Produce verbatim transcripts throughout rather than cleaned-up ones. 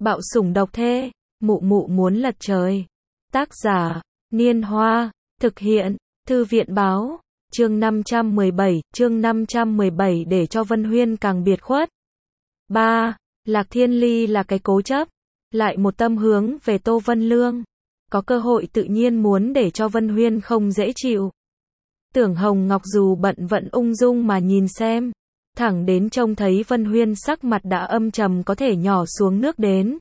Bạo sủng độc thê, mụ mụ muốn lật trời. Tác giả, Niên Hoa, thực hiện, Thư viện báo, chương năm trăm mười bảy, chương năm trăm mười bảy để cho Vân Huyên càng biệt khuất. ba. Lạc Thiên Ly là cái cố chấp, lại một tâm hướng về Tô Vân Lương. Có cơ hội tự nhiên muốn để cho Vân Huyên không dễ chịu. Tưởng Hồng Ngọc dù bận vẫn ung dung mà nhìn xem. Thẳng đến trông thấy Vân Huyên sắc mặt đã âm trầm có thể nhỏ xuống nước đến.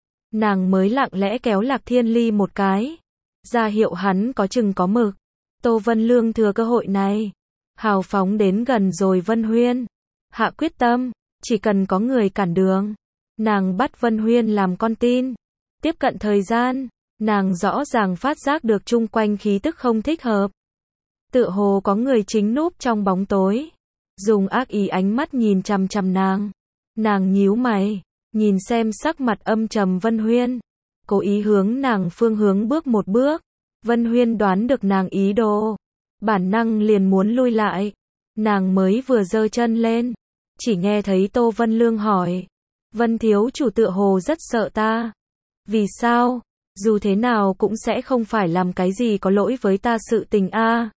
Nàng mới lặng lẽ kéo Lạc Thiên Ly một cái. Ra hiệu hắn có chừng có mực. Tô Vân Lương thừa cơ hội này. Hào phóng đến gần rồi Vân Huyên. Hạ quyết tâm, chỉ cần có người cản đường. Nàng bắt Vân Huyên làm con tin. Tiếp cận thời gian, nàng rõ ràng phát giác được chung quanh khí tức không thích hợp. Tựa hồ có người chính núp trong bóng tối. Dùng ác ý ánh mắt nhìn chằm chằm nàng. Nàng nhíu mày, nhìn xem sắc mặt âm trầm Vân Huyên. Cố ý hướng nàng phương hướng bước một bước. Vân Huyên đoán được nàng ý đồ. Bản năng liền muốn lui lại. Nàng mới vừa giơ chân lên. Chỉ nghe thấy Tô Vân Lương hỏi. Vân thiếu chủ tựa hồ rất sợ ta. Vì sao? Dù thế nào cũng sẽ không phải làm cái gì có lỗi với ta sự tình a.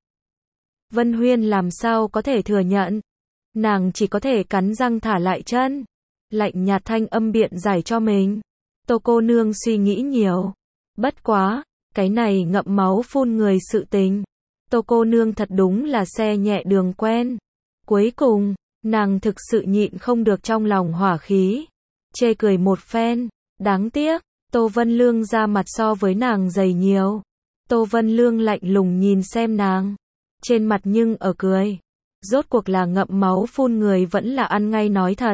Vân Huyên làm sao có thể thừa nhận. Nàng chỉ có thể cắn răng thả lại chân. Lạnh nhạt thanh âm biện giải cho mình. Tô cô nương suy nghĩ nhiều. Bất quá, cái này ngậm máu phun người sự tình. Tô cô nương thật đúng là xe nhẹ đường quen. Cuối cùng, nàng thực sự nhịn không được trong lòng hỏa khí. Chê cười một phen. Đáng tiếc, Tô Vân Lương ra mặt so với nàng dày nhiều. Tô Vân Lương lạnh lùng nhìn xem nàng. Trên mặt nhưng ở cười. Rốt cuộc là ngậm máu phun người vẫn là ăn ngay nói thật.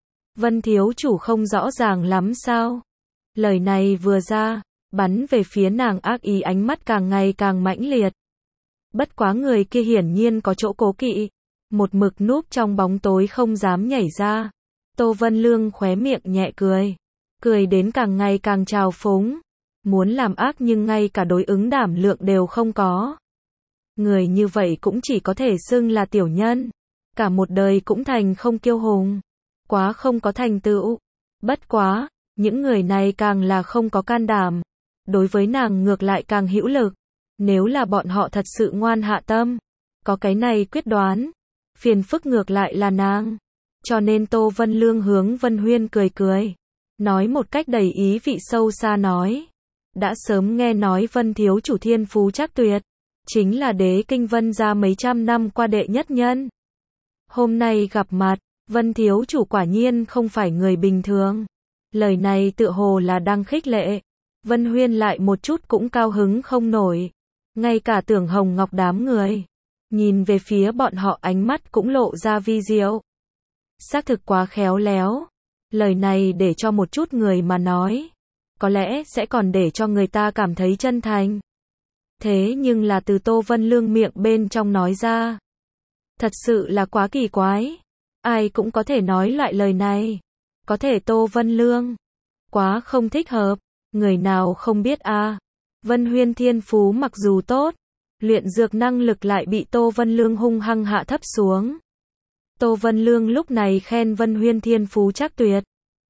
Vân thiếu chủ không rõ ràng lắm sao? Lời này vừa ra, bắn về phía nàng ác ý ánh mắt càng ngày càng mãnh liệt. Bất quá người kia hiển nhiên có chỗ cố kỵ. Một mực núp trong bóng tối không dám nhảy ra. Tô Vân Lương khóe miệng nhẹ cười. Cười đến càng ngày càng trào phúng. Muốn làm ác nhưng ngay cả đối ứng đảm lượng đều không có. Người như vậy cũng chỉ có thể xưng là tiểu nhân. Cả một đời cũng thành không kiêu hùng. Quá không có thành tựu. Bất quá, những người này càng là không có can đảm. Đối với nàng ngược lại càng hữu lực. Nếu là bọn họ thật sự ngoan hạ tâm. Có cái này quyết đoán. Phiền phức ngược lại là nàng. Cho nên Tô Vân Lương hướng Vân Huyên cười cười. Nói một cách đầy ý vị sâu xa nói. Đã sớm nghe nói Vân thiếu chủ thiên phú chắc tuyệt. Chính là đế kinh Vân gia mấy trăm năm qua đệ nhất nhân. Hôm nay gặp mặt, Vân thiếu chủ quả nhiên không phải người bình thường. Lời này tựa hồ là đang khích lệ. Vân Huyên lại một chút cũng cao hứng không nổi. Ngay cả Tưởng Hồng Ngọc đám người. Nhìn về phía bọn họ ánh mắt cũng lộ ra vi diệu. Xác thực quá khéo léo. Lời này để cho một chút người mà nói. Có lẽ sẽ còn để cho người ta cảm thấy chân thành. Thế nhưng là từ Tô Vân Lương miệng bên trong nói ra. Thật sự là quá kỳ quái. Ai cũng có thể nói loại lời này. Có thể Tô Vân Lương. Quá không thích hợp. Người nào không biết a à. Vân Huyên thiên phú mặc dù tốt. Luyện dược năng lực lại bị Tô Vân Lương hung hăng hạ thấp xuống. Tô Vân Lương lúc này khen Vân Huyên thiên phú chắc tuyệt.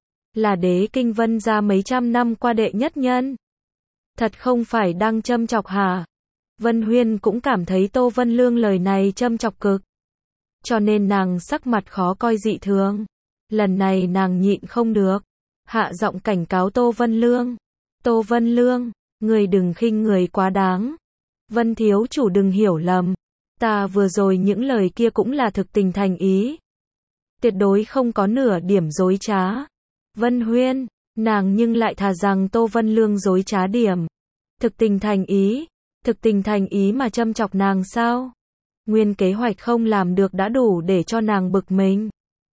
Là đế kinh Vân gia mấy trăm năm qua đệ nhất nhân. Thật không phải đang châm chọc hả? Vân Huyên cũng cảm thấy Tô Vân Lương lời này châm chọc cực. Cho nên nàng sắc mặt khó coi dị thường. Lần này nàng nhịn không được. Hạ giọng cảnh cáo Tô Vân Lương. Tô Vân Lương, người đừng khinh người quá đáng. Vân thiếu chủ đừng hiểu lầm. Ta vừa rồi những lời kia cũng là thực tình thành ý. Tuyệt đối không có nửa điểm dối trá. Vân Huyên, nàng nhưng lại thà rằng Tô Vân Lương dối trá điểm. Thực tình thành ý, thực tình thành ý mà châm chọc nàng sao? Nguyên kế hoạch không làm được đã đủ để cho nàng bực mình.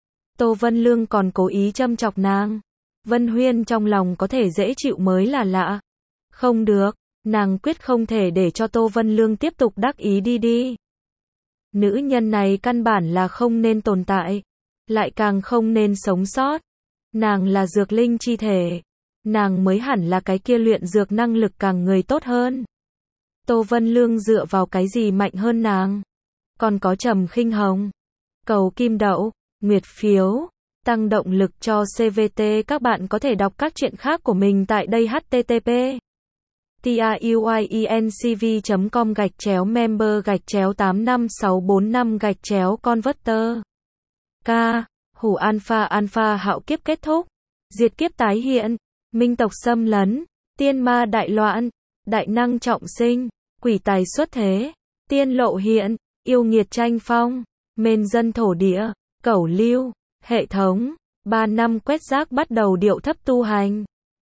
Tô Vân Lương còn cố ý châm chọc nàng. Vân Huyên trong lòng có thể dễ chịu mới là lạ. Không được, nàng quyết không thể để cho Tô Vân Lương tiếp tục đắc ý đi đi. Nữ nhân này căn bản là không nên tồn tại. Lại càng không nên sống sót. Nàng là dược linh chi thể. Nàng mới hẳn là cái kia luyện dược năng lực càng người tốt hơn. Tô Vân Lương dựa vào cái gì mạnh hơn nàng? Còn có Trầm Khinh Hồng, Cầu Kim Đậu, Nguyệt Phiếu, tăng động lực cho xê vê tê. Các bạn có thể đọc các truyện khác của mình tại đây h t t p truyencv chấm com gạch chéo member gạch chéo tám năm sáu bốn năm gạch chéo converter. K. Hủ alpha alpha hạo kiếp kết thúc. Diệt kiếp tái hiện. Minh tộc xâm lấn. Tiên ma đại loạn. Đại năng trọng sinh. Quỷ tài xuất thế. Tiên lộ hiện. Yêu nghiệt tranh phong. Mền dân thổ địa. Cẩu lưu. Hệ thống. Ba năm quét rác bắt đầu điệu thấp tu hành.